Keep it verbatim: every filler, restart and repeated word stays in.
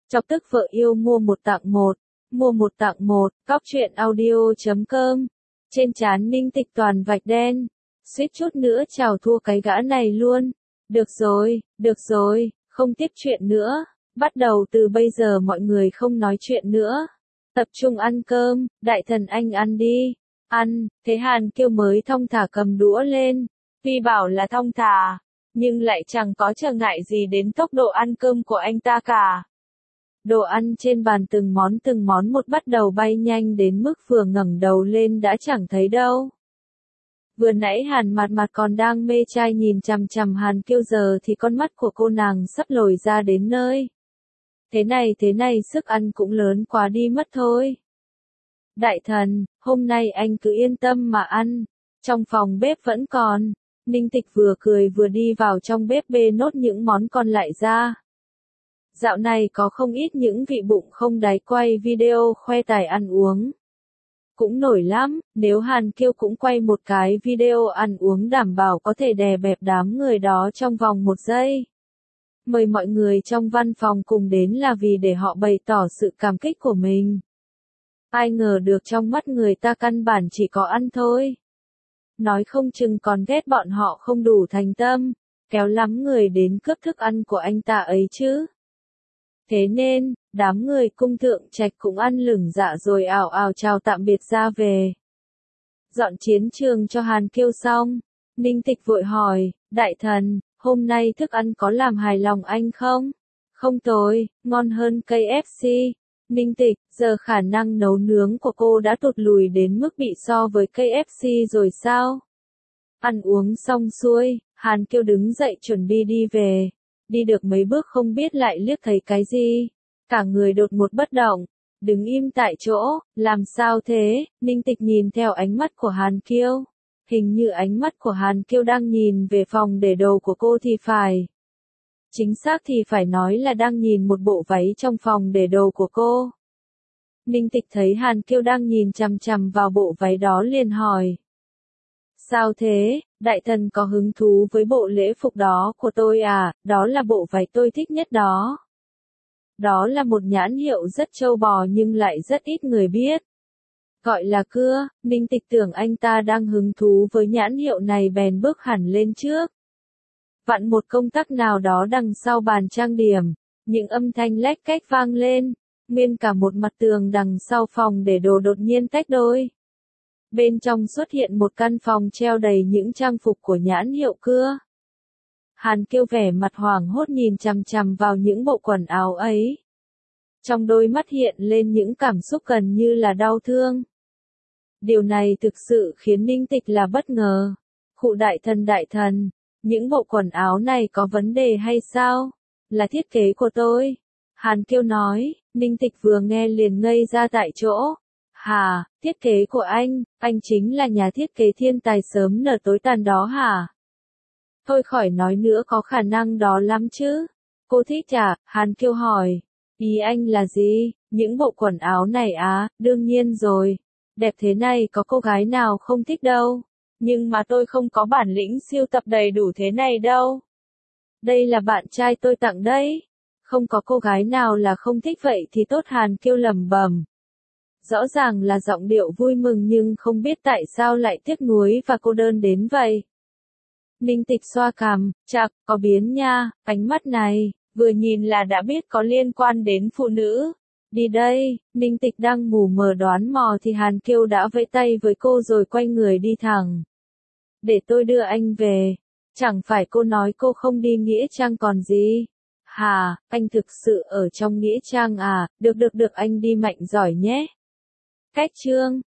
Chọc tức vợ yêu mua một tặng một, mua một tặng một, cóc truyện audio chấm com. Trên trán Ninh Tịch toàn vạch đen, suýt chút nữa chào thua cái gã này luôn. Được rồi, được rồi, không tiếp chuyện nữa, bắt đầu từ bây giờ mọi người không nói chuyện nữa. Tập trung ăn cơm, đại thần anh ăn đi, ăn, thế Hàn Kiêu mới thong thả cầm đũa lên. Tuy bảo là thong thả, nhưng lại chẳng có trở ngại gì đến tốc độ ăn cơm của anh ta cả. Đồ ăn trên bàn từng món từng món một bắt đầu bay nhanh đến mức vừa ngẩng đầu lên đã chẳng thấy đâu. Vừa nãy Hàn Mạt Mạt còn đang mê trai nhìn chằm chằm Hàn Kiêu, giờ thì con mắt của cô nàng sắp lồi ra đến nơi. Thế này thế này sức ăn cũng lớn quá đi mất thôi. Đại thần, hôm nay anh cứ yên tâm mà ăn, trong phòng bếp vẫn còn. Ninh Tịch vừa cười vừa đi vào trong bếp bê nốt những món còn lại ra. Dạo này có không ít những vị bụng không đáy quay video khoe tài ăn uống. Cũng nổi lắm, nếu Hàn Kiêu cũng quay một cái video ăn uống đảm bảo có thể đè bẹp đám người đó trong vòng một giây. Mời mọi người trong văn phòng cùng đến là vì để họ bày tỏ sự cảm kích của mình. Ai ngờ được trong mắt người ta căn bản chỉ có ăn thôi. Nói không chừng còn ghét bọn họ không đủ thành tâm, kéo lắm người đến cướp thức ăn của anh ta ấy chứ. Thế nên, đám người cung thượng trạch cũng ăn lửng dạ rồi ào ào chào tạm biệt ra về. Dọn chiến trường cho Hàn Kiêu xong, Ninh Tịch vội hỏi, đại thần, hôm nay thức ăn có làm hài lòng anh không? Không tồi, ngon hơn ca ép xê. Ninh Tịch, giờ khả năng nấu nướng của cô đã tụt lùi đến mức bị so với ca ép xê rồi sao? Ăn uống xong xuôi, Hàn Kiêu đứng dậy chuẩn bị đi về. Đi được mấy bước không biết lại liếc thấy cái gì. Cả người đột một bất động, đứng im tại chỗ, làm sao thế? Ninh Tịch nhìn theo ánh mắt của Hàn Kiêu. Hình như ánh mắt của Hàn Kiêu đang nhìn về phòng để đồ của cô thì phải. Chính xác thì phải nói là đang nhìn một bộ váy trong phòng để đồ của cô. Ninh Tịch thấy Hàn Kiêu đang nhìn chằm chằm vào bộ váy đó liền hỏi. Sao thế, đại thần có hứng thú với bộ lễ phục đó của tôi à, đó là bộ váy tôi thích nhất đó. Đó là một nhãn hiệu rất trâu bò nhưng lại rất ít người biết. Gọi là cưa, Ninh Tịch tưởng anh ta đang hứng thú với nhãn hiệu này bèn bước hẳn lên trước. Vặn một công tắc nào đó đằng sau bàn trang điểm, những âm thanh lách cách vang lên, nguyên cả một mặt tường đằng sau phòng để đồ đột nhiên tách đôi. Bên trong xuất hiện một căn phòng treo đầy những trang phục của nhãn hiệu cưa. Hàn Kiêu vẻ mặt hoảng hốt nhìn chằm chằm vào những bộ quần áo ấy. Trong đôi mắt hiện lên những cảm xúc gần như là đau thương. Điều này thực sự khiến Ninh Tịch là bất ngờ. Khụ đại thần đại thần, những bộ quần áo này có vấn đề hay sao? Là thiết kế của tôi. Hàn Kiêu nói, Ninh Tịch vừa nghe liền ngây ra tại chỗ. Hả, thiết kế của anh, anh chính là nhà thiết kế thiên tài sớm nở tối tàn đó hả? Thôi khỏi nói nữa, có khả năng đó lắm chứ. Cô thích à? Hàn Kiêu hỏi. Ý anh là gì? Những bộ quần áo này á, đương nhiên rồi. Đẹp thế này có cô gái nào không thích đâu. Nhưng mà tôi không có bản lĩnh siêu tập đầy đủ thế này đâu. Đây là bạn trai tôi tặng đấy. Không có cô gái nào là không thích vậy thì tốt. Hàn Kiêu lẩm bẩm. Rõ ràng là giọng điệu vui mừng nhưng không biết tại sao lại tiếc nuối và cô đơn đến vậy. Ninh Tịch xoa cằm, chạc, có biến nha, ánh mắt này, vừa nhìn là đã biết có liên quan đến phụ nữ. Đi đây, Ninh Tịch đang mù mờ đoán mò thì Hàn Kiêu đã vẫy tay với cô rồi quay người đi thẳng. Để tôi đưa anh về. Chẳng phải cô nói cô không đi nghĩa trang còn gì? Hà, anh thực sự ở trong nghĩa trang à, được được được anh đi mạnh giỏi nhé. Cách chương